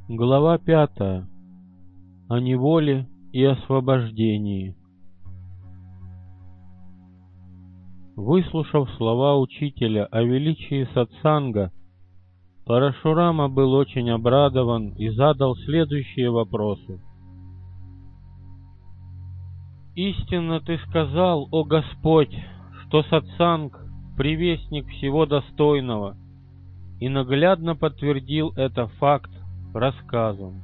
Глава 5. О неволе и освобождении. Выслушав слова учителя о величии сатсанга, Парашурама был очень обрадован и задал следующие вопросы. «Истинно ты сказал, о Господь, что сатсанг — привестник всего достойного, и наглядно подтвердил это факт рассказом.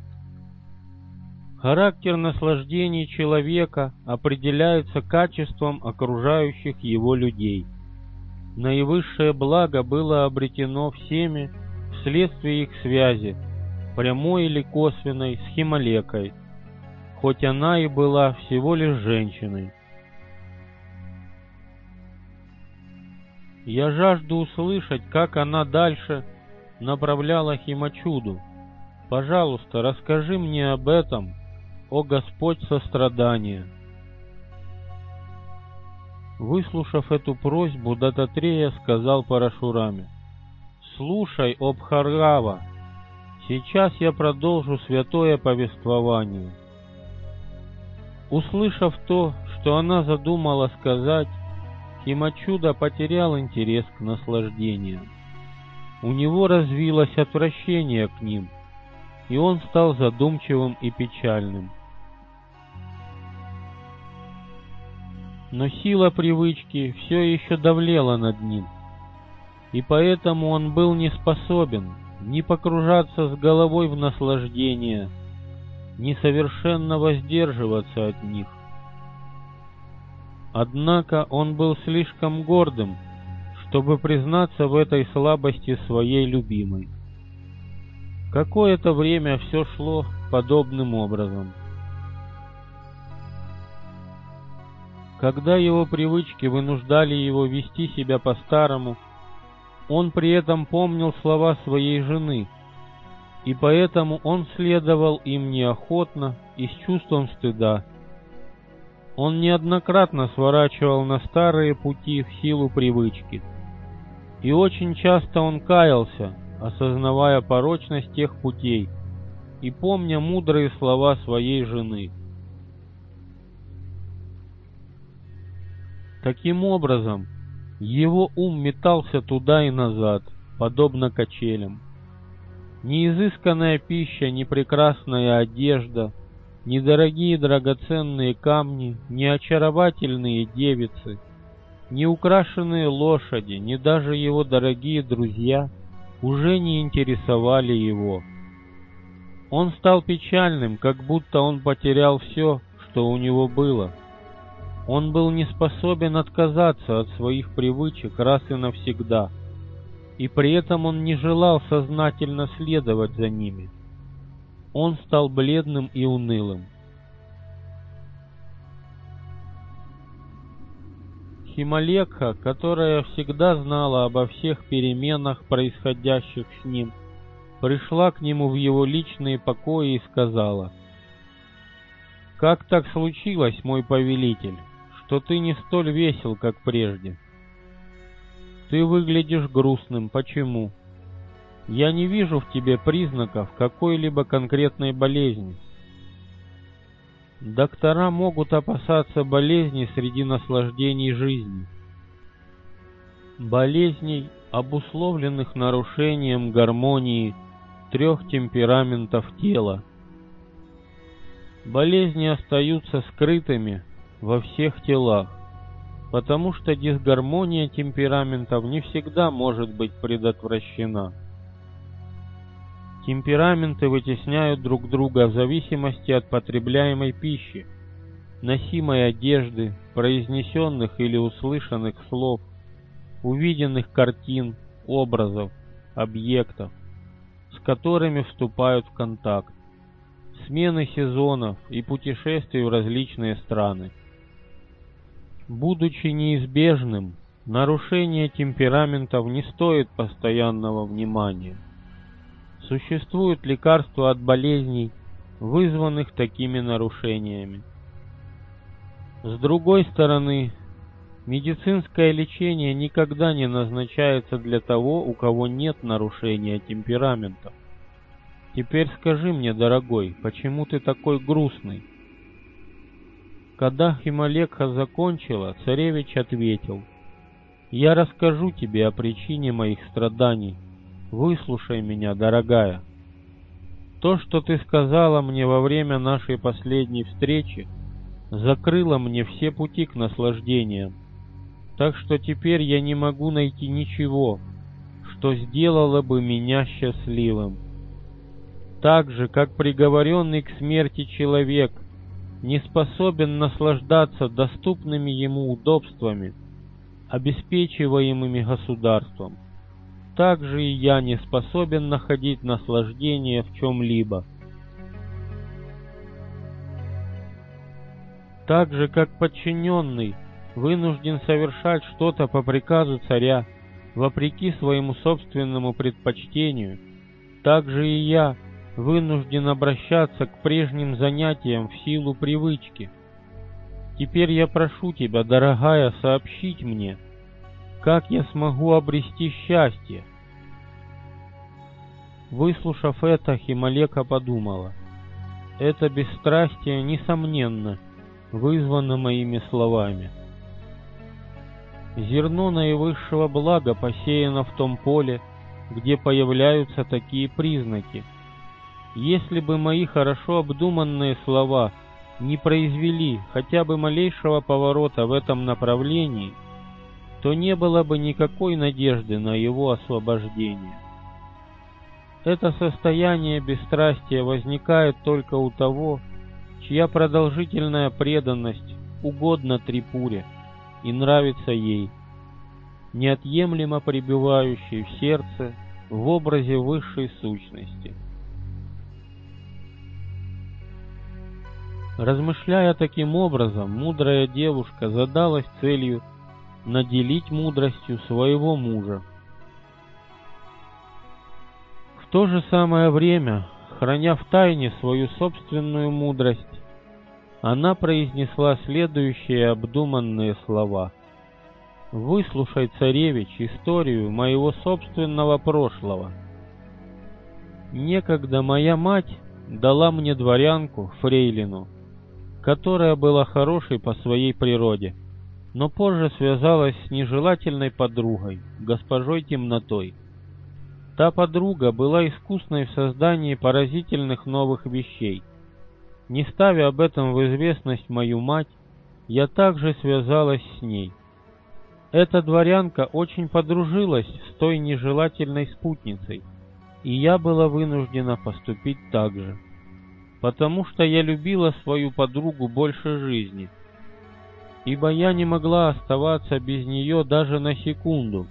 Характер наслаждений человека определяется качеством окружающих его людей. Наивысшее благо было обретено всеми вследствие их связи, прямой или косвенной, с Хималекой, хоть она и была всего лишь женщиной. Я жажду услышать, как она дальше направляла Химачуду. Пожалуйста, расскажи мне об этом, о Господь сострадания». Выслушав эту просьбу, Даттатрея сказал Парашураме: «Слушай, о Бхаргава, сейчас я продолжу святое повествование». Услышав то, что она задумала сказать, Химачуда потерял интерес к наслаждениям. У него развилось отвращение к ним, и он стал задумчивым и печальным. Но сила привычки все еще давлела над ним, и поэтому он был не способен ни погружаться с головой в наслаждение, ни совершенно воздерживаться от них. Однако он был слишком гордым, чтобы признаться в этой слабости своей любимой. Какое-то время все шло подобным образом. Когда его привычки вынуждали его вести себя по-старому, он при этом помнил слова своей жены, и поэтому он следовал им неохотно и с чувством стыда. Он неоднократно сворачивал на старые пути в силу привычки, и очень часто он каялся, осознавая порочность тех путей и помня мудрые слова своей жены. Таким образом, его ум метался туда и назад, подобно качелям. Ни изысканная пища, ни прекрасная одежда, ни дорогие драгоценные камни, ни очаровательные девицы, ни украшенные лошади, ни даже его дорогие друзья уже не интересовали его. Он стал печальным, как будто он потерял все, что у него было. Он был не способен отказаться от своих привычек раз и навсегда, и при этом он не желал сознательно следовать за ними. Он стал бледным и унылым. Хималекха, которая всегда знала обо всех переменах, происходящих с ним, пришла к нему в его личные покои и сказала: «Как так случилось, мой повелитель, что ты не столь весел, как прежде? Ты выглядишь грустным. Почему? Я не вижу в тебе признаков какой-либо конкретной болезни». Доктора могут опасаться болезней среди наслаждений жизни. Болезней, обусловленных нарушением гармонии трех темпераментов тела. Болезни остаются скрытыми во всех телах, потому что дисгармония темпераментов не всегда может быть предотвращена. Темпераменты вытесняют друг друга в зависимости от потребляемой пищи, носимой одежды, произнесенных или услышанных слов, увиденных картин, образов, объектов, с которыми вступают в контакт, смены сезонов и путешествий в различные страны. Будучи неизбежным, нарушение темпераментов не стоит постоянного внимания. Существуют лекарства от болезней, вызванных такими нарушениями. С другой стороны, медицинское лечение никогда не назначается для того, у кого нет нарушения темперамента. Теперь скажи мне, дорогой, почему ты такой грустный?» Когда Хималекха закончила, царевич ответил: «Я расскажу тебе о причине моих страданий. Выслушай меня, дорогая. То, что ты сказала мне во время нашей последней встречи, закрыло мне все пути к наслаждениям, так что теперь я не могу найти ничего, что сделало бы меня счастливым. Так же, как приговоренный к смерти человек не способен наслаждаться доступными ему удобствами, обеспечиваемыми государством, так же и я не способен находить наслаждение в чем-либо. Так же, как подчиненный вынужден совершать что-то по приказу царя, вопреки своему собственному предпочтению, так же и я вынужден обращаться к прежним занятиям в силу привычки. Теперь я прошу тебя, дорогая, сообщить мне, как я смогу обрести счастье». Выслушав это, Хималекха подумала: это бесстрастие, несомненно, вызвано моими словами. Зерно наивысшего блага посеяно в том поле, где появляются такие признаки. Если бы мои хорошо обдуманные слова не произвели хотя бы малейшего поворота в этом направлении, то не было бы никакой надежды на его освобождение. Это состояние бесстрастия возникает только у того, чья продолжительная преданность угодна Трипуре и нравится ей, неотъемлемо пребывающей в сердце в образе высшей сущности. Размышляя таким образом, мудрая девушка задалась целью наделить мудростью своего мужа. В то же самое время, храня в тайне свою собственную мудрость, она произнесла следующие обдуманные слова: «Выслушай, царевич, историю моего собственного прошлого. Некогда моя мать дала мне дворянку, фрейлину, которая была хорошей по своей природе, но позже связалась с нежелательной подругой, госпожой Темнотой. Та подруга была искусной в создании поразительных новых вещей. Не ставя об этом в известность мою мать, я также связалась с ней. Эта дворянка очень подружилась с той нежелательной спутницей, и я была вынуждена поступить так же, потому что я любила свою подругу больше жизни, ибо я не могла оставаться без нее даже на секунду.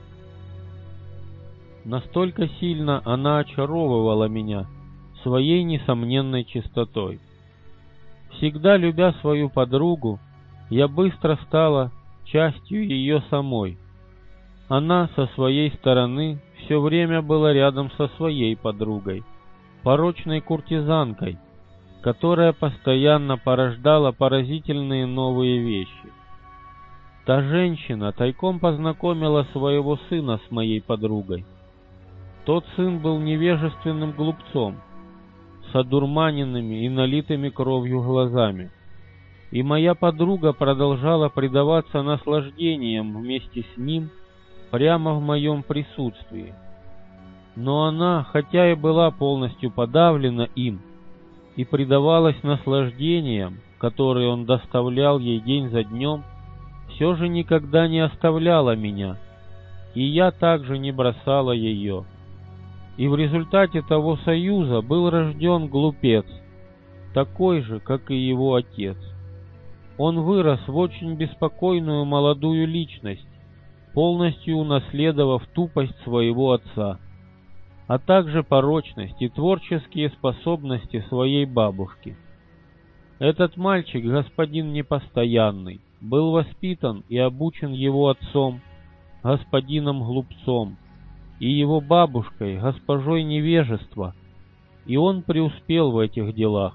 Настолько сильно она очаровывала меня своей несомненной чистотой. Всегда любя свою подругу, я быстро стала частью ее самой. Она со своей стороны все время была рядом со своей подругой, порочной куртизанкой, которая постоянно порождала поразительные новые вещи. Та женщина тайком познакомила своего сына с моей подругой. Тот сын был невежественным глупцом, с одурманенными и налитыми кровью глазами, и моя подруга продолжала предаваться наслаждениям вместе с ним прямо в моем присутствии. Но она, хотя и была полностью подавлена им и предавалась наслаждениям, которые он доставлял ей день за днем, все же никогда не оставляла меня, и я также не бросала ее. И в результате того союза был рожден глупец, такой же, как и его отец. Он вырос в очень беспокойную молодую личность, полностью унаследовав тупость своего отца, а также порочность и творческие способности своей бабушки. Этот мальчик, господин непостоянный, был воспитан и обучен его отцом, господином глупцом, и его бабушкой, госпожой невежества, и он преуспел в этих делах.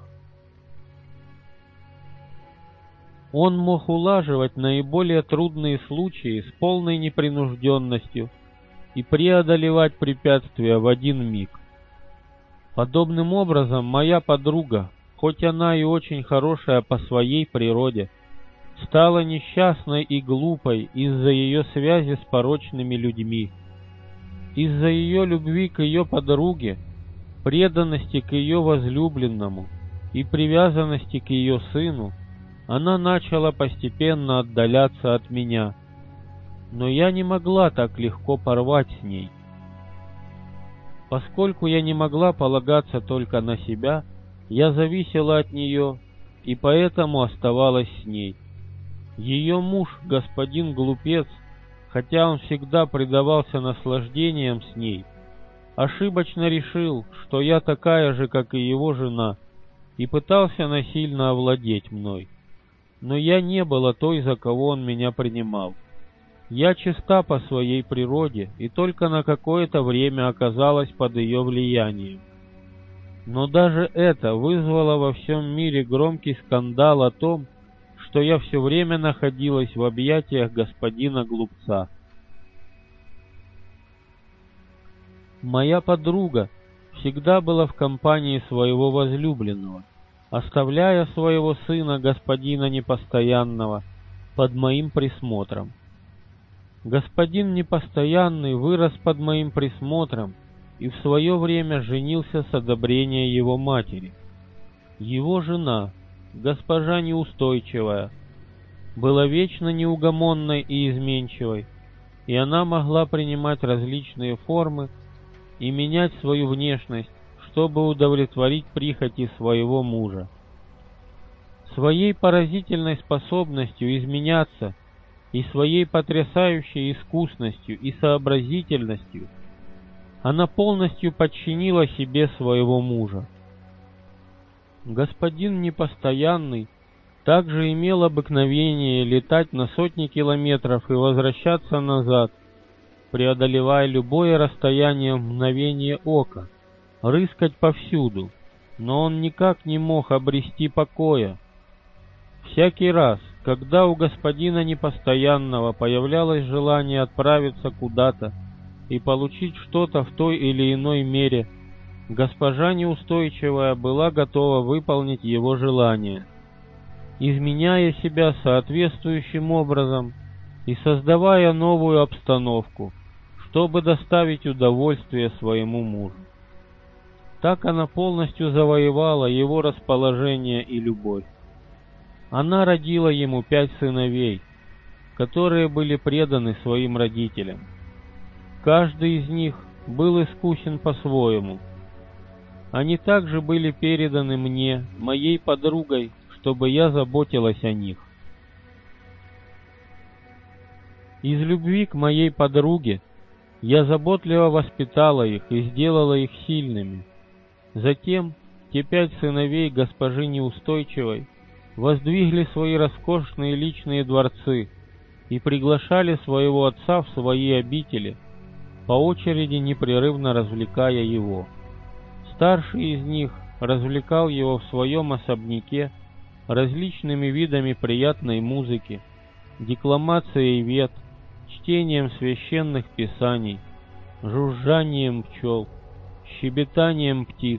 Он мог улаживать наиболее трудные случаи с полной непринужденностью и преодолевать препятствия в один миг. Подобным образом моя подруга, хоть она и очень хорошая по своей природе, стала несчастной и глупой из-за ее связи с порочными людьми. Из-за ее любви к ее подруге, преданности к ее возлюбленному и привязанности к ее сыну, она начала постепенно отдаляться от меня, но я не могла так легко порвать с ней. Поскольку я не могла полагаться только на себя, я зависела от нее и поэтому оставалась с ней. Ее муж, господин глупец, хотя он всегда предавался наслаждениям с ней, ошибочно решил, что я такая же, как и его жена, и пытался насильно овладеть мной. Но я не была той, за кого он меня принимал. Я чиста по своей природе и только на какое-то время оказалась под ее влиянием. Но даже это вызвало во всем мире громкий скандал о том, что я все время находилась в объятиях господина глупца. Моя подруга всегда была в компании своего возлюбленного, оставляя своего сына, господина непостоянного, под моим присмотром. Господин непостоянный вырос под моим присмотром и в свое время женился с одобрения его матери. Его жена, госпожа неустойчивая, была вечно неугомонной и изменчивой, и она могла принимать различные формы и менять свою внешность, чтобы удовлетворить прихоти своего мужа. Своей поразительной способностью изменяться и своей потрясающей искусностью и сообразительностью она полностью подчинила себе своего мужа. Господин непостоянный также имел обыкновение летать на сотни километров и возвращаться назад, преодолевая любое расстояние в мгновение ока, рыскать повсюду, но он никак не мог обрести покоя. Всякий раз, когда у господина непостоянного появлялось желание отправиться куда-то и получить что-то в той или иной мере, госпожа неустойчивая была готова выполнить его желание, изменяя себя соответствующим образом и создавая новую обстановку, чтобы доставить удовольствие своему мужу. Так она полностью завоевала его расположение и любовь. Она родила ему 5 сыновей, которые были преданы своим родителям. Каждый из них был искусен по-своему. Они также были переданы мне, моей подругой, чтобы я заботилась о них. Из любви к моей подруге я заботливо воспитала их и сделала их сильными. Затем те 5 сыновей госпожи неустойчивой воздвигли свои роскошные личные дворцы и приглашали своего отца в свои обители, по очереди непрерывно развлекая его. Старший из них развлекал его в своем особняке различными видами приятной музыки, декламацией вет, чтением священных писаний, жужжанием пчел, щебетанием птиц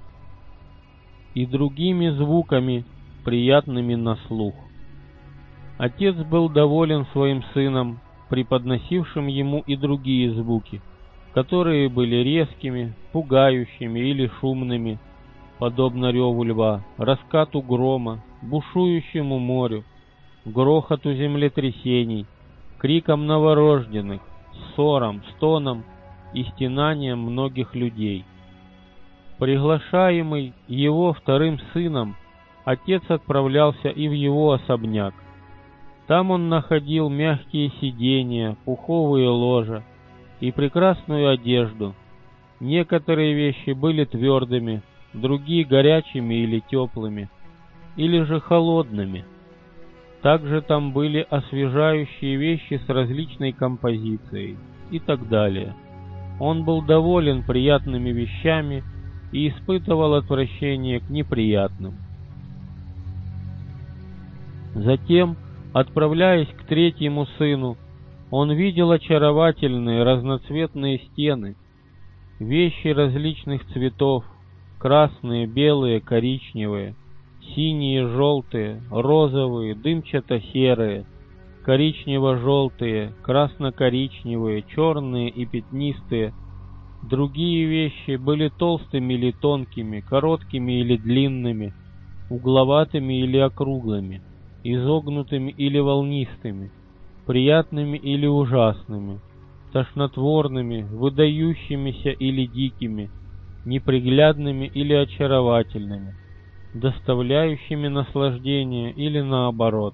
и другими звуками, приятными на слух. Отец был доволен своим сыном, преподносившим ему и другие звуки, которые были резкими, пугающими или шумными, подобно реву льва, раскату грома, бушующему морю, грохоту землетрясений, крикам новорожденных, ссорам, стонам и стенаниям многих людей. Приглашаемый его вторым сыном, отец отправлялся и в его особняк. Там он находил мягкие сиденья, пуховые ложа и прекрасную одежду. Некоторые вещи были твердыми, другие горячими или теплыми, или же холодными. Также там были освежающие вещи с различной композицией и так далее. Он был доволен приятными вещами и испытывал отвращение к неприятным. Затем, отправляясь к третьему сыну, он видел очаровательные разноцветные стены, вещи различных цветов, красные, белые, коричневые, синие, желтые, розовые, дымчато-серые, коричнево-желтые, красно-коричневые, черные и пятнистые. Другие вещи были толстыми или тонкими, короткими или длинными, угловатыми или округлыми, изогнутыми или волнистыми, приятными или ужасными, тошнотворными, выдающимися или дикими, неприглядными или очаровательными, доставляющими наслаждение или наоборот.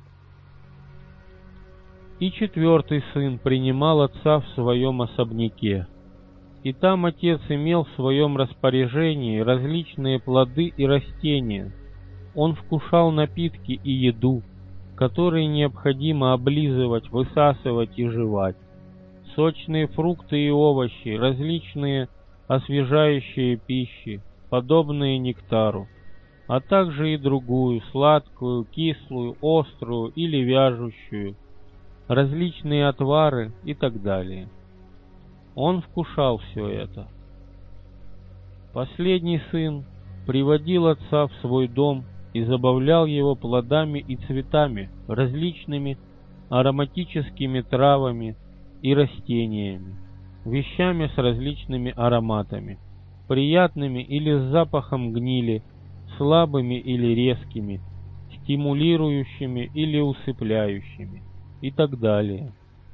И четвертый сын принимал отца в своем особняке. И там отец имел в своем распоряжении различные плоды и растения. Он вкушал напитки и еду, которые необходимо облизывать, высасывать и жевать, сочные фрукты и овощи, различные освежающие пищи, подобные нектару, а также и другую, сладкую, кислую, острую или вяжущую, различные отвары и так далее. Он вкушал все это. Последний сын приводил отца в свой дом и забавлял его плодами и цветами, различными ароматическими травами и растениями, вещами с различными ароматами, приятными или с запахом гнили, слабыми или резкими, стимулирующими или усыпляющими и так далее.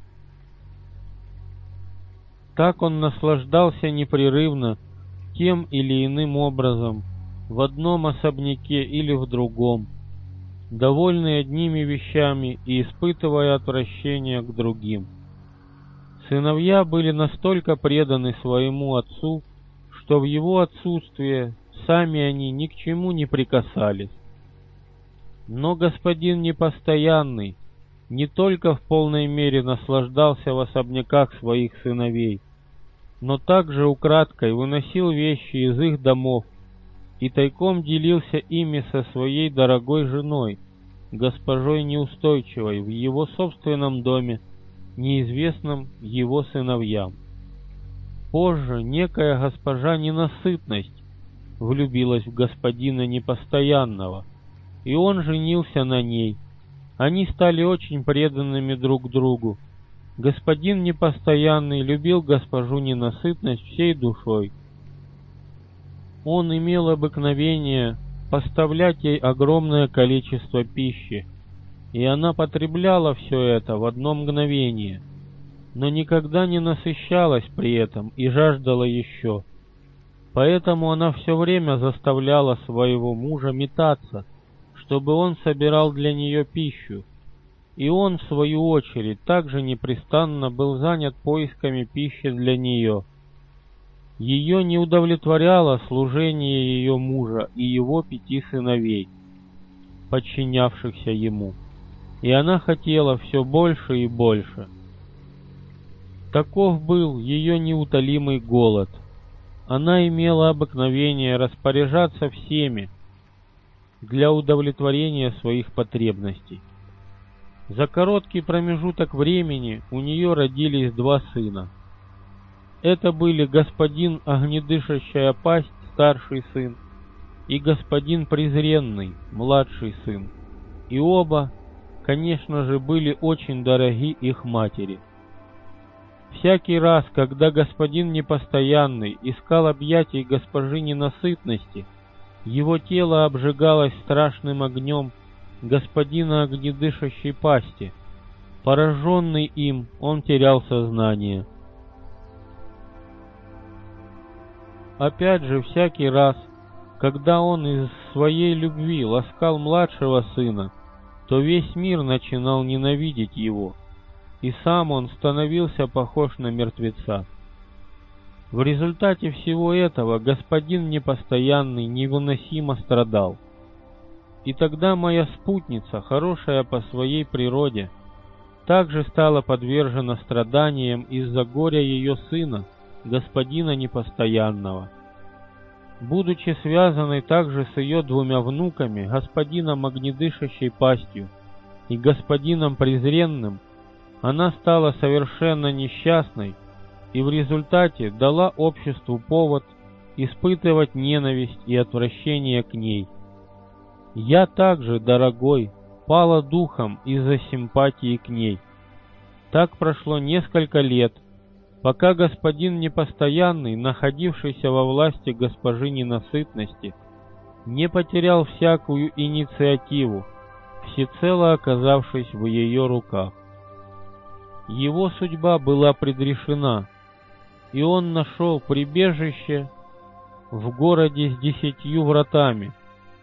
Так он наслаждался непрерывно тем или иным образом в одном особняке или в другом, довольный одними вещами и испытывая отвращение к другим. Сыновья были настолько преданы своему отцу, что в его отсутствие сами они ни к чему не прикасались. Но господин непостоянный не только в полной мере наслаждался в особняках своих сыновей, но также украдкой выносил вещи из их домов и тайком делился ими со своей дорогой женой, госпожой Неустойчивой, в его собственном доме, неизвестном его сыновьям. Позже некая госпожа Ненасытность влюбилась в господина Непостоянного, и он женился на ней. Они стали очень преданными друг другу. Господин Непостоянный любил госпожу Ненасытность всей душой. Он имел обыкновение поставлять ей огромное количество пищи, и она потребляла все это в одно мгновение, но никогда не насыщалась при этом и жаждала еще. Поэтому она все время заставляла своего мужа метаться, чтобы он собирал для нее пищу, и он, в свою очередь, также непрестанно был занят поисками пищи для нее. Ее не удовлетворяло служение ее мужа и его 5 сыновей, подчинявшихся ему, и она хотела все больше и больше. Таков был ее неутолимый голод. Она имела обыкновение распоряжаться всеми для удовлетворения своих потребностей. За короткий промежуток времени у нее родились 2 сына. Это были господин Огнедышащая Пасть, старший сын, и господин Презренный, младший сын. И оба, конечно же, были очень дороги их матери. Всякий раз, когда господин Непостоянный искал объятий госпожи Ненасытности, его тело обжигалось страшным огнем господина Огнедышащей Пасти. Пораженный им, он терял сознание. Опять же, всякий раз, когда он из своей любви ласкал младшего сына, то весь мир начинал ненавидеть его, и сам он становился похож на мертвеца. В результате всего этого господин Непостоянный невыносимо страдал. И тогда моя спутница, хорошая по своей природе, также стала подвержена страданиям из-за горя ее сына, господина Непостоянного. Будучи связанной также с ее 2 внуками, господином Огнедышащей Пастью и господином Презренным, она стала совершенно несчастной и в результате дала обществу повод испытывать ненависть и отвращение к ней. Я также, дорогой, пала духом из-за симпатии к ней. Так прошло несколько лет, пока господин непостоянный, находившийся во власти госпожи ненасытности, не потерял всякую инициативу, всецело оказавшись в ее руках. Его судьба была предрешена, и он нашел прибежище в городе с 10 вратами.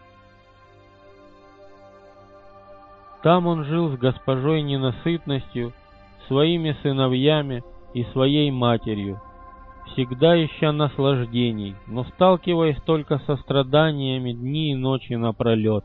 Там он жил с госпожой ненасытностью, своими сыновьями и своей матерью, всегда ища наслаждений, но сталкиваясь только со страданиями дни и ночи напролет.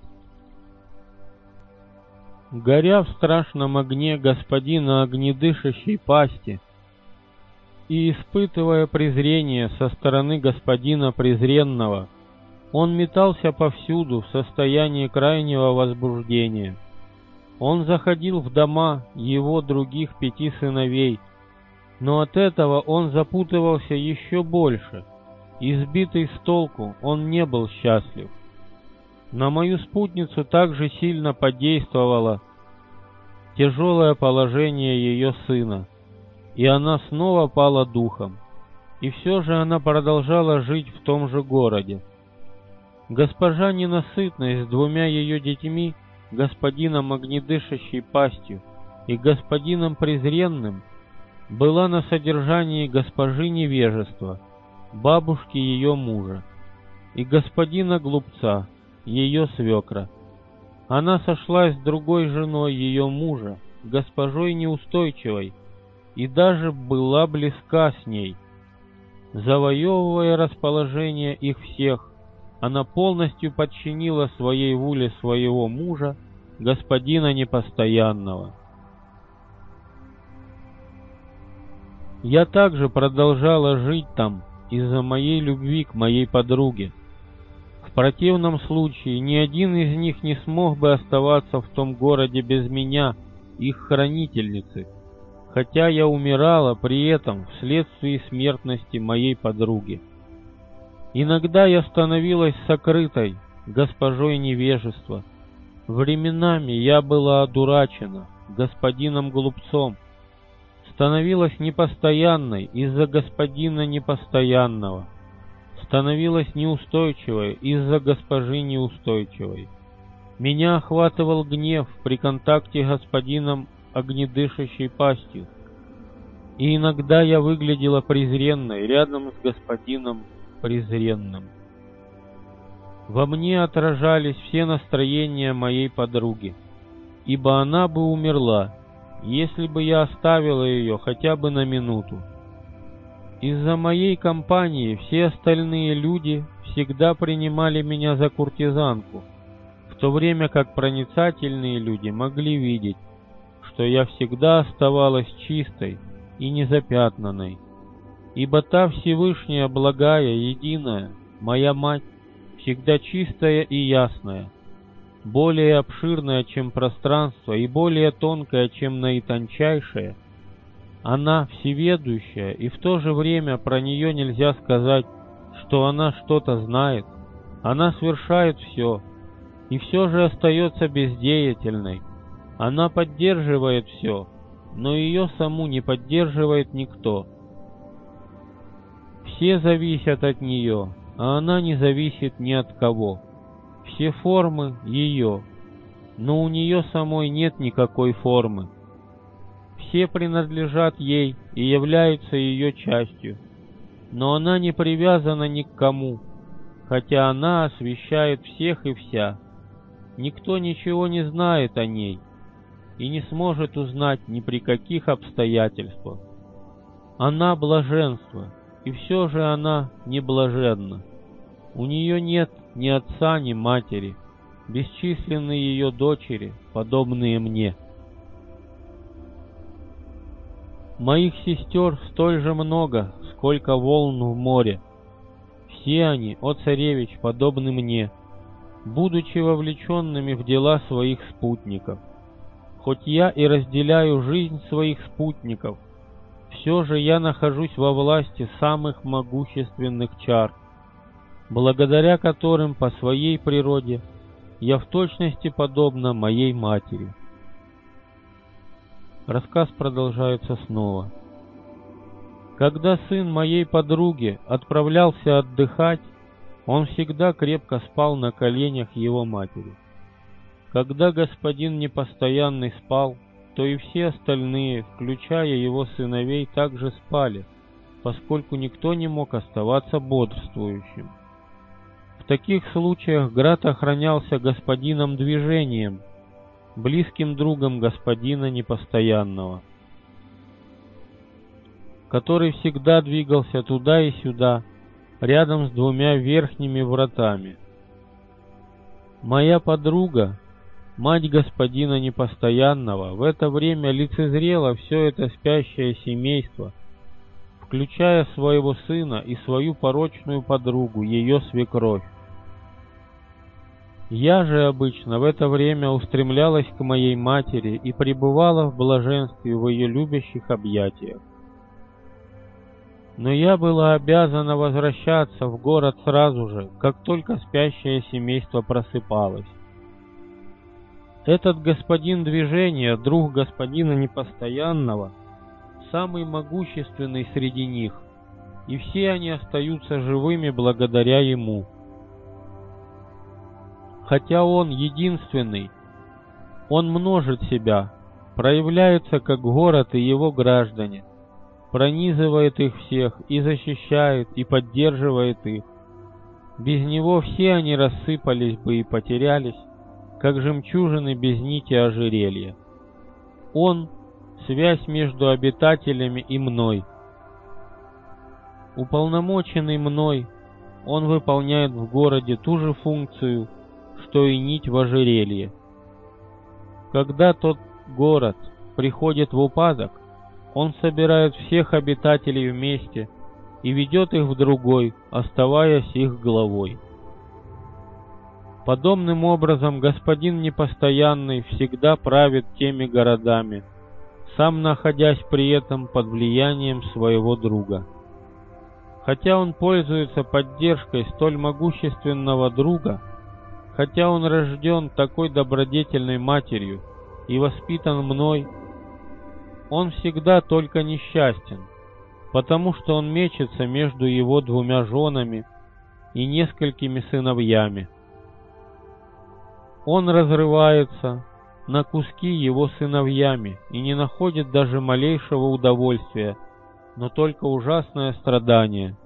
Горя в страшном огне господина огнедышащей пасти и испытывая презрение со стороны господина презренного, он метался повсюду в состоянии крайнего возбуждения. Он заходил в дома его других 5 сыновей, но от этого он запутывался еще больше, и сбитый с толку он не был счастлив. На мою спутницу также сильно подействовало тяжелое положение ее сына, и она снова пала духом, и все же она продолжала жить в том же городе. Госпожа ненасытность с 2 ее детьми, господином огнедышащей пастью и господином презренным, была на содержании госпожи невежества, бабушки ее мужа, и господина глупца, ее свекра. Она сошлась с другой женой ее мужа, госпожой неустойчивой, и даже была близка с ней. Завоевывая расположение их всех, она полностью подчинила своей воле своего мужа, господина непостоянного. Я также продолжала жить там из-за моей любви к моей подруге. В противном случае ни один из них не смог бы оставаться в том городе без меня, их хранительницы, хотя я умирала при этом вследствие смертности моей подруги. Иногда я становилась сокрытой госпожой невежества. Временами я была одурачена господином глупцом, становилась непостоянной из-за господина непостоянного, становилась неустойчивой из-за госпожи неустойчивой. Меня охватывал гнев при контакте с господином огнедышащей пастью, и иногда я выглядела презренной рядом с господином презренным. Во мне отражались все настроения моей подруги, ибо она бы умерла, если бы я оставила ее хотя бы на минуту. Из-за моей компании все остальные люди всегда принимали меня за куртизанку, в то время как проницательные люди могли видеть, что я всегда оставалась чистой и незапятнанной, ибо та Всевышняя благая, единая, моя мать, всегда чистая и ясная, более обширная, чем пространство, и более тонкая, чем наитончайшая. Она всеведущая, и в то же время про нее нельзя сказать, что она что-то знает. Она совершает все, и все же остается бездеятельной. Она поддерживает все, но ее саму не поддерживает никто. Все зависят от нее, а она не зависит ни от кого. Все формы ее, но у нее самой нет никакой формы. Все принадлежат ей и являются ее частью, но она не привязана ни к кому, хотя она освещает всех и вся. Никто ничего не знает о ней и не сможет узнать ни при каких обстоятельствах. Она блаженство, и все же она не блаженна. У нее нет ни отца, ни матери, бесчисленные ее дочери, подобные мне. Моих сестер столь же много, сколько волн в море. Все они, о царевич, подобны мне, будучи вовлеченными в дела своих спутников. Хоть я и разделяю жизнь своих спутников, все же я нахожусь во власти самых могущественных чар, благодаря которым по своей природе я в точности подобна моей матери. Рассказ продолжается снова. Когда сын моей подруги отправлялся отдыхать, он всегда крепко спал на коленях его матери. Когда господин непостоянный спал, то и все остальные, включая его сыновей, также спали, поскольку никто не мог оставаться бодрствующим. В таких случаях Град охранялся господином Движением, близким другом господина Непостоянного, который всегда двигался туда и сюда, рядом с двумя верхними вратами. Моя подруга, мать господина Непостоянного, в это время лицезрела все это спящее семейство, включая своего сына и свою порочную подругу, ее свекровь. Я же обычно в это время устремлялась к моей матери и пребывала в блаженстве в ее любящих объятиях. Но я была обязана возвращаться в город сразу же, как только спящее семейство просыпалось. Этот господин Движения, друг господина Непостоянного, самый могущественный среди них, и все они остаются живыми благодаря ему. Хотя он единственный, он множит себя, проявляется как город и его граждане, пронизывает их всех и защищает, и поддерживает их. Без него все они рассыпались бы и потерялись, как жемчужины без нити ожерелья. Он — связь между обитателями и мной. Уполномоченный мной, он выполняет в городе ту же функцию, что и нить в ожерелье. Когда тот город приходит в упадок, он собирает всех обитателей вместе и ведет их в другой, оставаясь их главой. Подобным образом господин Непостоянный всегда правит теми городами, сам находясь при этом под влиянием своего друга. Хотя он пользуется поддержкой столь могущественного друга, хотя он рожден такой добродетельной матерью и воспитан мной, он всегда только несчастен, потому что он мечется между его двумя женами и несколькими сыновьями. Он разрывается на куски его сыновьями и не находит даже малейшего удовольствия, но только ужасное страдание.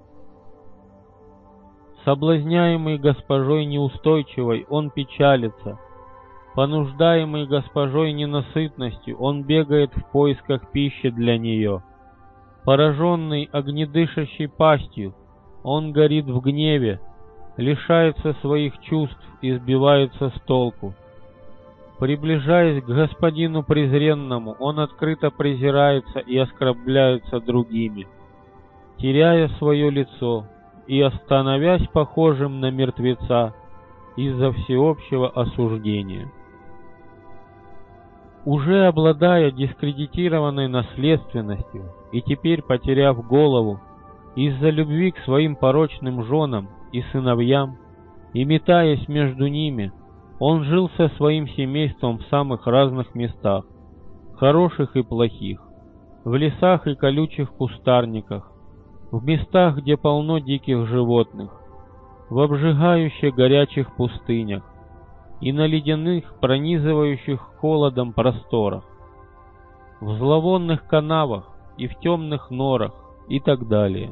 Соблазняемый госпожой неустойчивой, он печалится. Понуждаемый госпожой ненасытностью, он бегает в поисках пищи для нее. Пораженный огнедышащей пастью, он горит в гневе, лишается своих чувств и сбивается с толку. Приближаясь к господину презренному, он открыто презирается и оскорбляется другими, теряя свое лицо и становясь похожим на мертвеца из-за всеобщего осуждения. Уже обладая дискредитированной наследственностью и теперь потеряв голову из-за любви к своим порочным женам и сыновьям, и метаясь между ними, он жил со своим семейством в самых разных местах, хороших и плохих, в лесах и колючих кустарниках, в местах, где полно диких животных, в обжигающих горячих пустынях и на ледяных, пронизывающих холодом просторах, в зловонных канавах и в темных норах и так далее.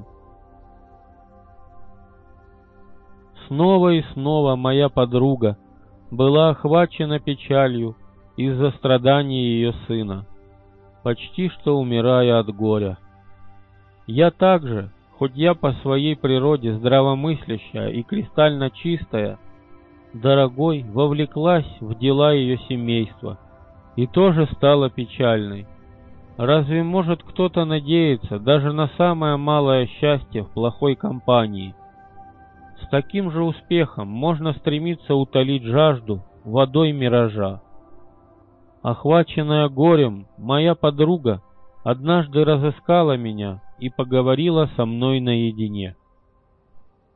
Снова и снова моя подруга была охвачена печалью из-за страданий ее сына, почти что умирая от горя. Я также, хоть я по своей природе здравомыслящая и кристально чистая, дорогой, вовлеклась в дела ее семейства и тоже стала печальной. Разве может кто-то надеяться даже на самое малое счастье в плохой компании? С таким же успехом можно стремиться утолить жажду водой миража. Охваченная горем, моя подруга однажды разыскала меня и поговорила со мной наедине.